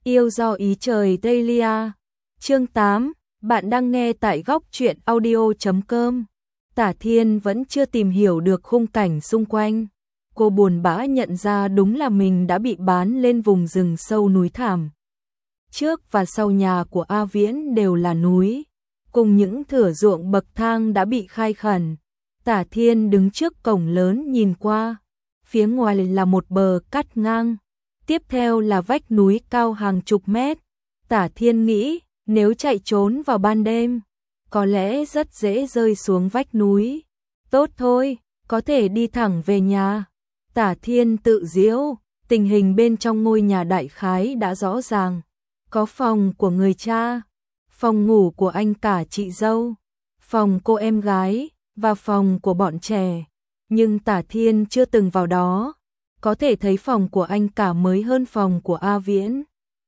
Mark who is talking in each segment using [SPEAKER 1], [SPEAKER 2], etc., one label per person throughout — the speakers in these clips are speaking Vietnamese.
[SPEAKER 1] Yêu do ý trời Dahlia. Chương 8, bạn đang nghe tại góc truyện audio.com. Tả Thiên vẫn chưa tìm hiểu được khung cảnh xung quanh. Cô buồn bã nhận ra đúng là mình đã bị bán lên vùng rừng sâu núi thảm. Trước và sau nhà của A Viễn đều là núi, cùng những thửa ruộng bậc thang đã bị khai khẩn. Tả Thiên đứng trước cổng lớn nhìn qua, phía ngoài là một bờ cắt ngang, tiếp theo là vách núi cao hàng chục mét. Tả Thiên nghĩ, nếu chạy trốn vào ban đêm, có lẽ rất dễ rơi xuống vách núi. Tốt thôi, có thể đi thẳng về nhà. Tả Thiên tự giễu, tình hình bên trong ngôi nhà đại khái đã rõ ràng. Có phòng của người cha, phòng ngủ của anh cả chị dâu, phòng cô em gái và phòng của bọn trẻ. Nhưng Tả Thiên chưa từng vào đó. Có thể thấy phòng của anh cả mới hơn phòng của A Viễn.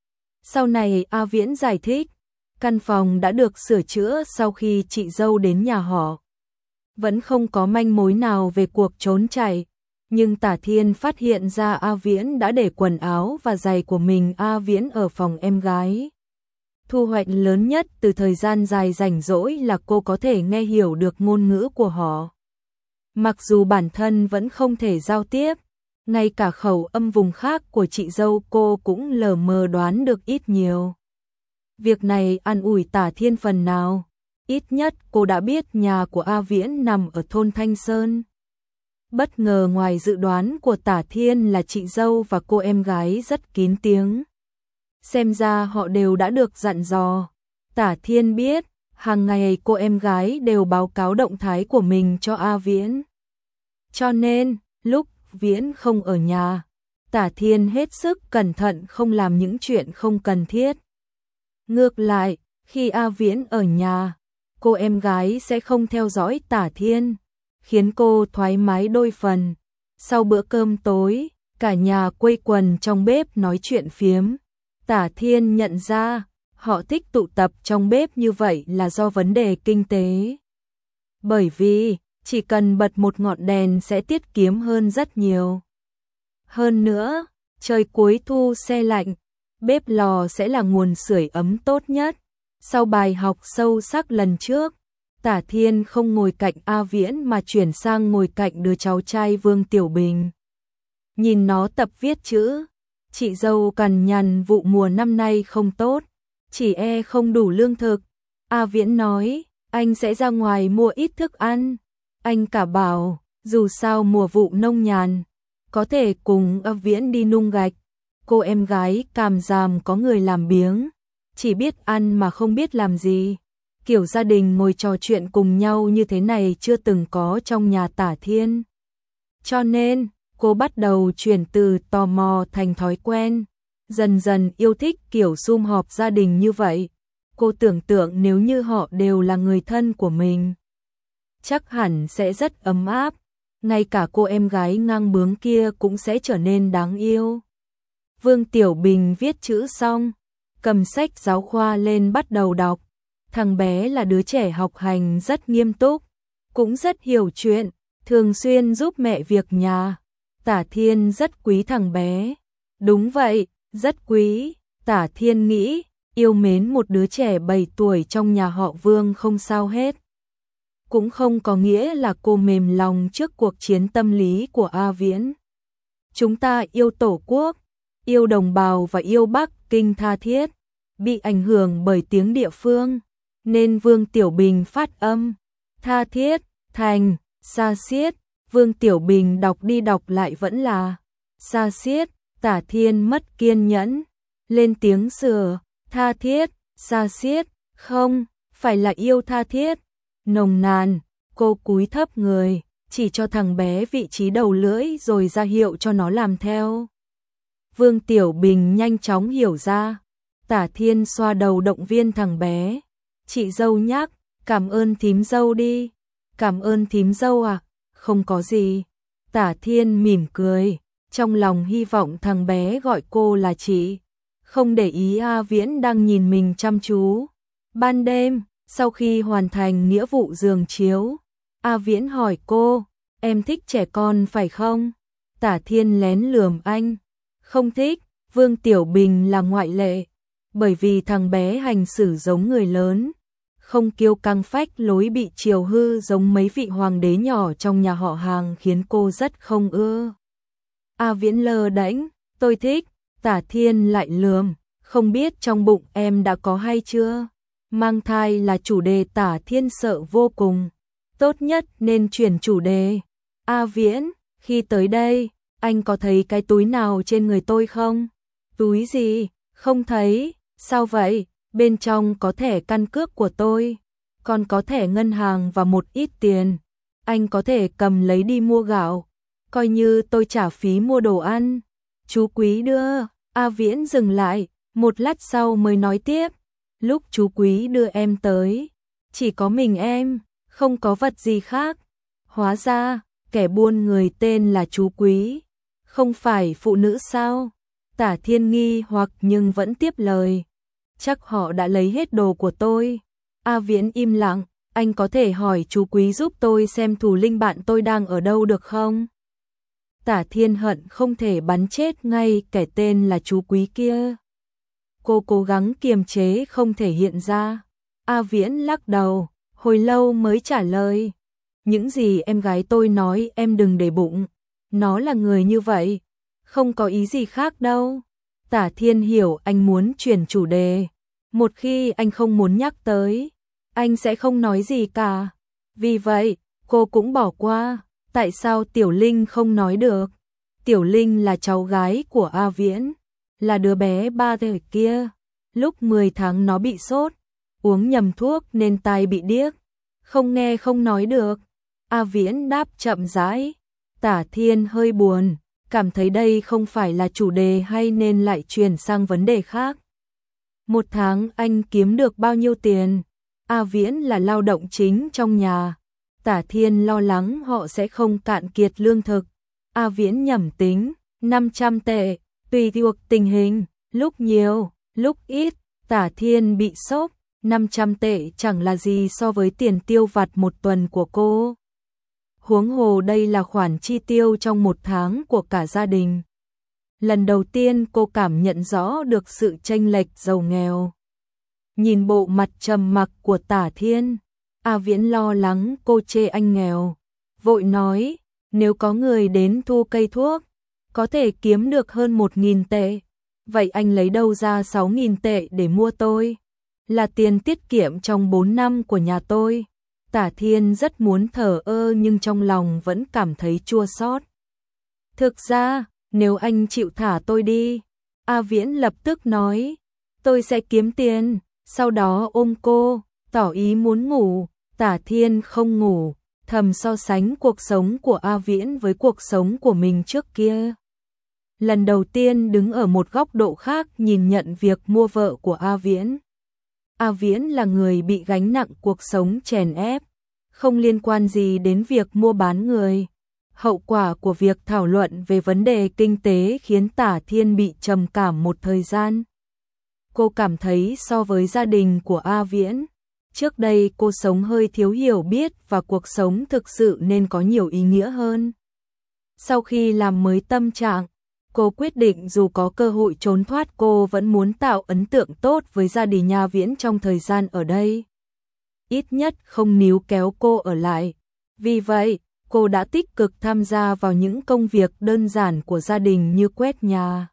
[SPEAKER 1] Sau này A Viễn giải thích, căn phòng đã được sửa chữa sau khi chị dâu đến nhà họ. Vẫn không có manh mối nào về cuộc trốn chạy, nhưng Tả Thiên phát hiện ra A Viễn đã để quần áo và giày của mình A Viễn ở phòng em gái. Thu hoạch lớn nhất từ thời gian dài rảnh rỗi là cô có thể nghe hiểu được ngôn ngữ của họ. Mặc dù bản thân vẫn không thể giao tiếp, ngay cả khẩu âm vùng khác của chị dâu cô cũng lờ mờ đoán được ít nhiều. Việc này an ủi Tả Thiên phần nào, ít nhất cô đã biết nhà của A Viễn nằm ở thôn Thanh Sơn. Bất ngờ ngoài dự đoán của Tả Thiên là chị dâu và cô em gái rất kín tiếng. Xem ra họ đều đã được dặn dò. Tả Thiên biết, hàng ngày cô em gái đều báo cáo động thái của mình cho A Viễn. Cho nên, lúc Viễn không ở nhà, Tả Thiên hết sức cẩn thận không làm những chuyện không cần thiết. Ngược lại, khi A Viễn ở nhà, cô em gái sẽ không theo dõi Tả Thiên, khiến cô thoải mái đôi phần. Sau bữa cơm tối, cả nhà quây quần trong bếp nói chuyện phiếm. Tả Thiên nhận ra, họ thích tụ tập trong bếp như vậy là do vấn đề kinh tế. Bởi vì, chỉ cần bật một ngọn đèn sẽ tiết kiệm hơn rất nhiều. Hơn nữa, trời cuối thu se lạnh, bếp lò sẽ là nguồn sưởi ấm tốt nhất. Sau bài học sâu sắc lần trước, Tả Thiên không ngồi cạnh A Viễn mà chuyển sang ngồi cạnh đứa cháu trai Vương Tiểu Bình. Nhìn nó tập viết chữ, chị dâu cằn nhằn vụ mùa năm nay không tốt, chỉ không đủ lương thực. A Viễn nói, anh sẽ ra ngoài mua ít thức ăn. Anh cả bảo, dù sao mùa vụ nông nhàn, có thể cùng A Viễn đi nung gạch. Cô em gái Càm Giàm có người làm biếng, chỉ biết ăn mà không biết làm gì. Kiểu gia đình ngồi trò chuyện cùng nhau như thế này chưa từng có trong nhà Tả Thiên. Cho nên, cô bắt đầu chuyển từ tò mò thành thói quen, dần dần yêu thích kiểu sum họp gia đình như vậy. Cô tưởng tượng nếu như họ đều là người thân của mình, chắc hẳn sẽ rất ấm áp, ngay cả cô em gái ngang bướng kia cũng sẽ trở nên đáng yêu. Vương Tiểu Bình viết chữ xong, cầm sách giáo khoa lên bắt đầu đọc. Thằng bé là đứa trẻ học hành rất nghiêm túc, cũng rất hiểu chuyện, thường xuyên giúp mẹ việc nhà. Tả Thiên rất quý thằng bé. Đúng vậy, rất quý. Tả Thiên nghĩ, yêu mến một đứa trẻ 7 tuổi trong nhà họ Vương không sao hết. Cũng không có nghĩa là cô mềm lòng trước cuộc chiến tâm lý của A Viễn. Chúng ta yêu Tổ quốc, yêu đồng bào và yêu Bắc Kinh tha thiết, bị ảnh hưởng bởi tiếng địa phương, nên Vương Tiểu Bình phát âm tha thiết thành xa xiết. Vương Tiểu Bình đọc đi đọc lại vẫn là xa xiết. Tả Thiên mất kiên nhẫn, lên tiếng sửa, tha thiết, xa xiết, không, phải là yêu tha thiết. Nồng nàn, cô cúi thấp người, chỉ cho thằng bé vị trí đầu lưỡi rồi ra hiệu cho nó làm theo. Vương Tiểu Bình nhanh chóng hiểu ra. Tả Thiên xoa đầu động viên thằng bé. Chị dâu nhắc, cảm ơn thím dâu đi. Cảm ơn thím dâu à? Không có gì. Tả Thiên mỉm cười, trong lòng hy vọng thằng bé gọi cô là chị, không để ý A Viễn đang nhìn mình chăm chú. Ban đêm, sau khi hoàn thành nghĩa vụ giường chiếu, A Viễn hỏi cô, em thích trẻ con phải không? Tả Thiên lén lườm anh, không thích. Vương Tiểu Bình là ngoại lệ, bởi vì thằng bé hành xử giống người lớn, không kiêu căng phách lối bị chiều hư giống mấy vị hoàng đế nhỏ trong nhà họ Hàng khiến cô rất không ưa. A Viễn lơ đễnh, tôi thích, Tả Thiên lại lườm, không biết trong bụng em đã có hay chưa? Mang thai là chủ đề Tả Thiên sợ vô cùng, tốt nhất nên chuyển chủ đề. A Viễn, khi tới đây, anh có thấy cái túi nào trên người tôi không? Túi gì? Không thấy, sao vậy? Bên trong có thẻ căn cước của tôi, còn có thẻ ngân hàng và một ít tiền. Anh có thể cầm lấy đi mua gạo, coi như tôi trả phí mua đồ ăn. Chú Quý đưa. A Viễn dừng lại, một lát sau mới nói tiếp. Lúc chú Quý đưa em tới, chỉ có mình em, không có vật gì khác. Hóa ra, kẻ buôn người tên là chú Quý, không phải phụ nữ sao? Tả Thiên nghi hoặc nhưng vẫn tiếp lời. Chắc họ đã lấy hết đồ của tôi. A Viễn im lặng, anh có thể hỏi chú Quý giúp tôi xem thủ linh bạn tôi đang ở đâu được không? Tả Thiên hận không thể bắn chết ngay kẻ tên là chú Quý kia. Cô cố gắng kiềm chế không thể hiện ra. A Viễn lắc đầu, hồi lâu mới trả lời. Những gì em gái tôi nói em đừng để bụng. Nó là người như vậy, không có ý gì khác đâu. Tả Thiên hiểu anh muốn chuyển chủ đề. Một khi anh không muốn nhắc tới, anh sẽ không nói gì cả. Vì vậy, cô cũng bỏ qua. Tại sao Tiểu Linh không nói được? Tiểu Linh là cháu gái của A Viễn, là đứa bé 3 tuổi kia. Lúc 10 tháng nó bị sốt, uống nhầm thuốc nên tai bị điếc, không nghe không nói được. A Viễn đáp chậm rãi. Tả Thiên hơi buồn, cảm thấy đây không phải là chủ đề hay nên lại chuyển sang vấn đề khác. Một tháng anh kiếm được bao nhiêu tiền? A Viễn là lao động chính trong nhà. Tả Thiên lo lắng họ sẽ không cạn kiệt lương thực. A Viễn nhẩm tính, 500 tệ, tùy thuộc tình hình, lúc nhiều, lúc ít. Tả Thiên bị sốc, 500 tệ chẳng là gì so với tiền tiêu vặt một tuần của cô. Huống hồ đây là khoản chi tiêu trong một tháng của cả gia đình. Lần đầu tiên cô cảm nhận rõ được sự chênh lệch giàu nghèo. Nhìn bộ mặt trầm mặc của Tả Thiên, A Viễn lo lắng cô chê anh nghèo. Vội nói, nếu có người đến thu cây thuốc, có thể kiếm được hơn 1.000 tệ. Vậy anh lấy đâu ra 6.000 tệ để mua tôi? Là tiền tiết kiệm trong 4 năm của nhà tôi. Tả Thiên rất muốn thờ ơ nhưng trong lòng vẫn cảm thấy chua xót. Thực ra, nếu anh chịu thả tôi đi, A Viễn lập tức nói, tôi sẽ kiếm tiền, sau đó ôm cô, tỏ ý muốn ngủ. Tả Thiên không ngủ, thầm so sánh cuộc sống của A Viễn với cuộc sống của mình trước kia. Lần đầu tiên đứng ở một góc độ khác nhìn nhận việc mua vợ của A Viễn. A Viễn là người bị gánh nặng cuộc sống chèn ép, không liên quan gì đến việc mua bán người. Hậu quả của việc thảo luận về vấn đề kinh tế khiến Tả Thiên bị trầm cảm một thời gian. Cô cảm thấy so với gia đình của A Viễn, trước đây cô sống hơi thiếu hiểu biết và cuộc sống thực sự nên có nhiều ý nghĩa hơn. Sau khi làm mới tâm trạng, cô quyết định dù có cơ hội trốn thoát cô vẫn muốn tạo ấn tượng tốt với gia đình nhà Viễn trong thời gian ở đây. Ít nhất không níu kéo cô ở lại. Vì vậy, cô đã tích cực tham gia vào những công việc đơn giản của gia đình như quét nhà,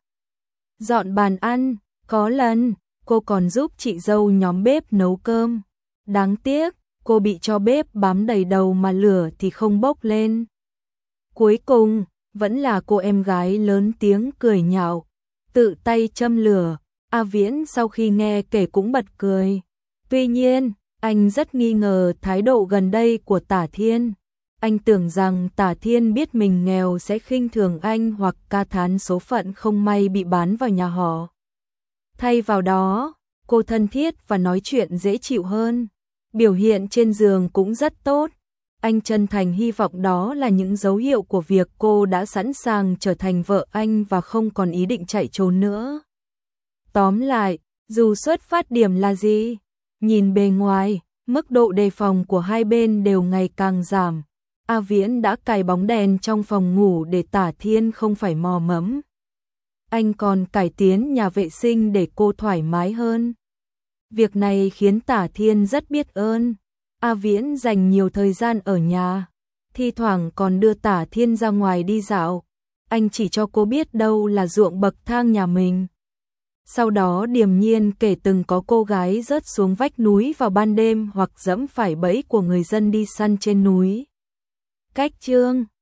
[SPEAKER 1] dọn bàn ăn, có lần cô còn giúp chị dâu nhóm bếp nấu cơm. Đáng tiếc, cô bị cho bếp bám đầy đầu mà lửa thì không bốc lên. Cuối cùng, vẫn là cô em gái lớn tiếng cười nhạo, tự tay châm lửa. A Viễn sau khi nghe kể cũng bật cười. Tuy nhiên, anh rất nghi ngờ thái độ gần đây của Tả Thiên. Anh tưởng rằng Tả Thiên biết mình nghèo sẽ khinh thường anh hoặc ca thán số phận không may bị bán vào nhà họ. Thay vào đó, cô thân thiết và nói chuyện dễ chịu hơn. Biểu hiện trên giường cũng rất tốt. Anh chân thành hy vọng đó là những dấu hiệu của việc cô đã sẵn sàng trở thành vợ anh và không còn ý định chạy trốn nữa. Tóm lại, dù xuất phát điểm là gì, nhìn bề ngoài, mức độ đề phòng của hai bên đều ngày càng giảm. A Viễn đã cài bóng đèn trong phòng ngủ để Tả Thiên không phải mò mẫm. Anh còn cải tiến nhà vệ sinh để cô thoải mái hơn. Việc này khiến Tả Thiên rất biết ơn. A Viễn dành nhiều thời gian ở nhà, thi thoảng còn đưa Tả Thiên ra ngoài đi dạo. Anh chỉ cho cô biết đâu là ruộng bậc thang nhà mình. Sau đó điềm nhiên kể từng có cô gái rớt xuống vách núi vào ban đêm hoặc dẫm phải bẫy của người dân đi săn trên núi. Cách chương